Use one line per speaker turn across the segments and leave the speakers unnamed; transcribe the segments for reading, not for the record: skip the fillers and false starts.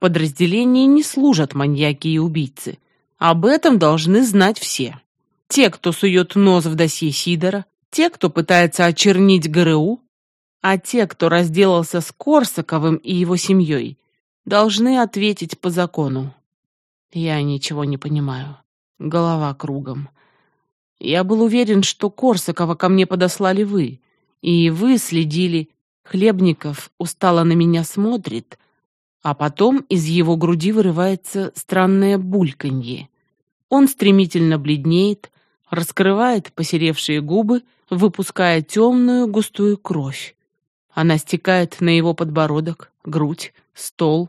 подразделении не служат маньяки и убийцы. Об этом должны знать все. Те, кто сует нос в досье Сидора, те, кто пытается очернить ГРУ, а те, кто разделался с Корсаковым и его семьей, должны ответить по закону. Я ничего не понимаю. Голова кругом. Я был уверен, что Корсакова ко мне подослали вы, и вы следили. Хлебников устало на меня смотрит, а потом из его груди вырывается странное бульканье. Он стремительно бледнеет, раскрывает посеревшие губы, выпуская темную густую кровь. Она стекает на его подбородок, грудь, стол.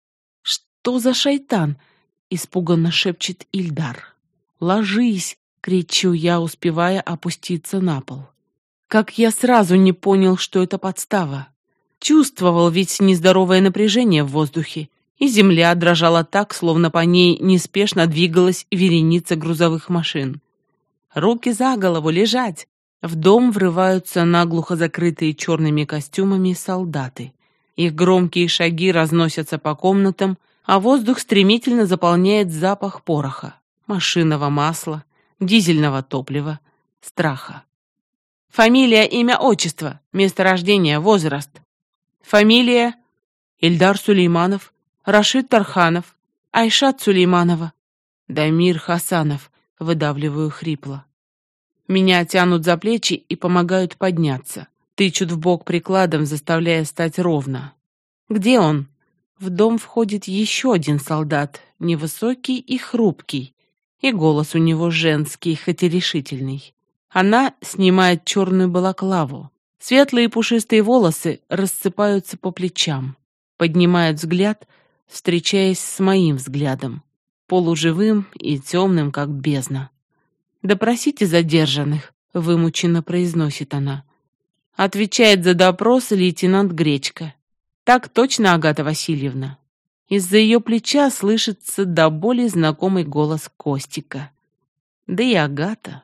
«Что за шайтан?» — испуганно шепчет Ильдар. «Ложись!» — кричу я, успевая опуститься на пол. Как я сразу не понял, что это подстава. Чувствовал ведь нездоровое напряжение в воздухе, и земля дрожала так, словно по ней неспешно двигалась вереница грузовых машин. «Руки за голову, лежать!» В дом врываются наглухо закрытые черными костюмами солдаты. Их громкие шаги разносятся по комнатам, а воздух стремительно заполняет запах пороха, машинного масла, дизельного топлива, страха. Фамилия, имя, отчество, место рождения, возраст. Фамилия Ильдар Сулейманов, Рашид Тарханов, Айшат Сулейманова, Дамир Хасанов, выдавливаю хрипло. Меня тянут за плечи и помогают подняться. Тычут в бок прикладом, заставляя стать ровно. Где он? В дом входит еще один солдат, невысокий и хрупкий, и голос у него женский, хоть и решительный. Она снимает черную балаклаву. Светлые пушистые волосы рассыпаются по плечам. Поднимает взгляд, встречаясь с моим взглядом, полуживым и темным, как бездна. «Допросите задержанных», — вымученно произносит она. Отвечает за допрос лейтенант Гречка. «Так точно, Агата Васильевна». Из-за ее плеча слышится до боли знакомый голос Костика. Да и Агата.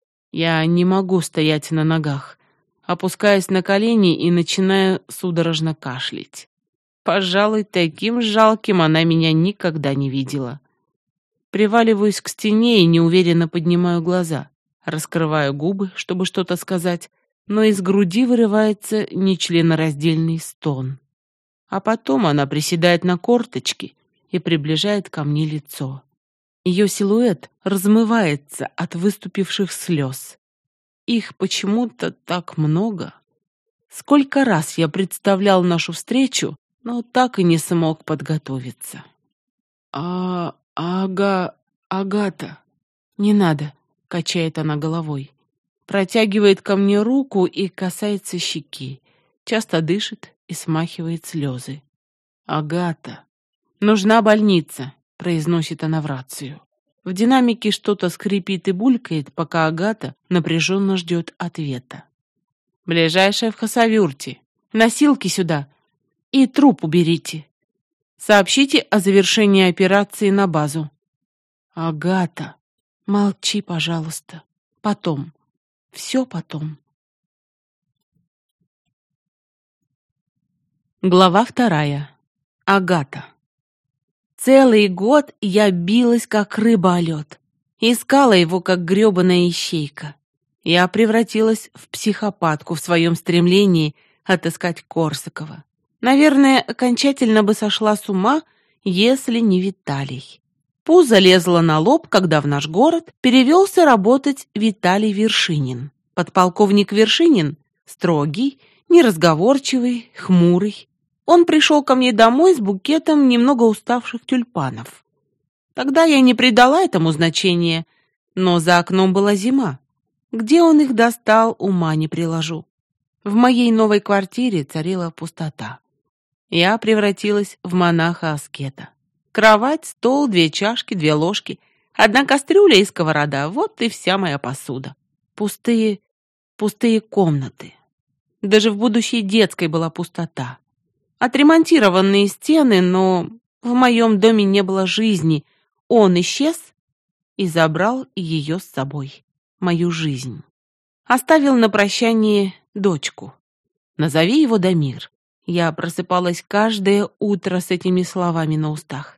Я не могу стоять на ногах. Опускаюсь на колени и начинаю судорожно кашлять. Пожалуй, таким жалким она меня никогда не видела. Приваливаюсь к стене и неуверенно поднимаю глаза. Раскрываю губы, чтобы что-то сказать, но из груди вырывается нечленораздельный стон. А потом она приседает на корточки и приближает ко мне лицо. Ее силуэт размывается от выступивших слез. Их почему-то так много. Сколько раз я представлял нашу встречу, но так и не смог подготовиться. Агата. Не надо, качает она головой. Протягивает ко мне руку и касается щеки. Часто дышит и смахивает слезы. Агата. Нужна больница, произносит она в рацию. В динамике что-то скрипит и булькает, пока Агата напряженно ждет ответа. Ближайшая в Хасавюрте. Носилки сюда. И труп уберите. Сообщите о завершении операции на базу. Агата, молчи, пожалуйста. Потом. Все потом. Глава 2. Агата. Целый год я билась, как рыба о лед. Искала его, как гребаная ищейка. Я превратилась в психопатку в своем стремлении отыскать Корсакова. Наверное, окончательно бы сошла с ума, если не Виталий. Пузо лезло на лоб, когда в наш город перевелся работать Виталий Вершинин. Подполковник Вершинин строгий, неразговорчивый, хмурый. Он пришел ко мне домой с букетом немного уставших тюльпанов. Тогда я не придала этому значения, но за окном была зима. Где он их достал, ума не приложу. В моей новой квартире царила пустота. Я превратилась в монаха-аскета. Кровать, стол, 2 чашки, 2 ложки, 1 кастрюля и сковорода — вот и вся моя посуда. Пустые комнаты. Даже в будущей детской была пустота. Отремонтированные стены, но в моем доме не было жизни. Он исчез и забрал ее с собой, мою жизнь. Оставил на прощание дочку. Назови его Дамир. Я просыпалась каждое утро с этими словами на устах.